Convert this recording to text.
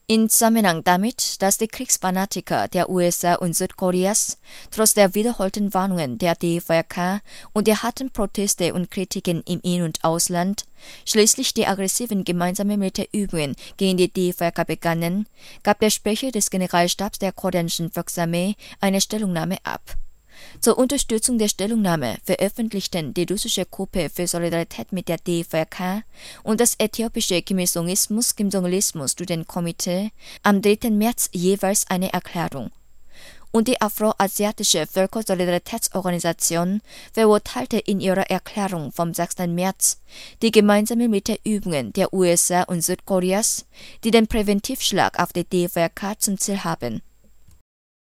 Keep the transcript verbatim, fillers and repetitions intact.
In Zusammenhang damit, dass die Kriegsfanatiker der U S A und Südkoreas trotz der wiederholten Warnungen der D V R K und der harten Proteste und Kritiken im In- und Ausland schließlich die aggressiven gemeinsamen Militärübungen gegen die D V R K begannen, gab der Sprecher des Generalstabs der koreanischen Volksarmee eine Stellungnahme ab. Zur Unterstützung der Stellungnahme veröffentlichten die russische Gruppe für Solidarität mit der D V R K und das äthiopische Kim-Il-sungismus Kim-Jong-ilismus Studentenkomitee am dritten März jeweils eine Erklärung. Und die afroasiatische Völkersolidaritätsorganisation verurteilte in ihrer Erklärung vom sechsten März die gemeinsamen Militärübungen der U S A und Südkoreas, die den Präventivschlag auf die D V R K zum Ziel haben.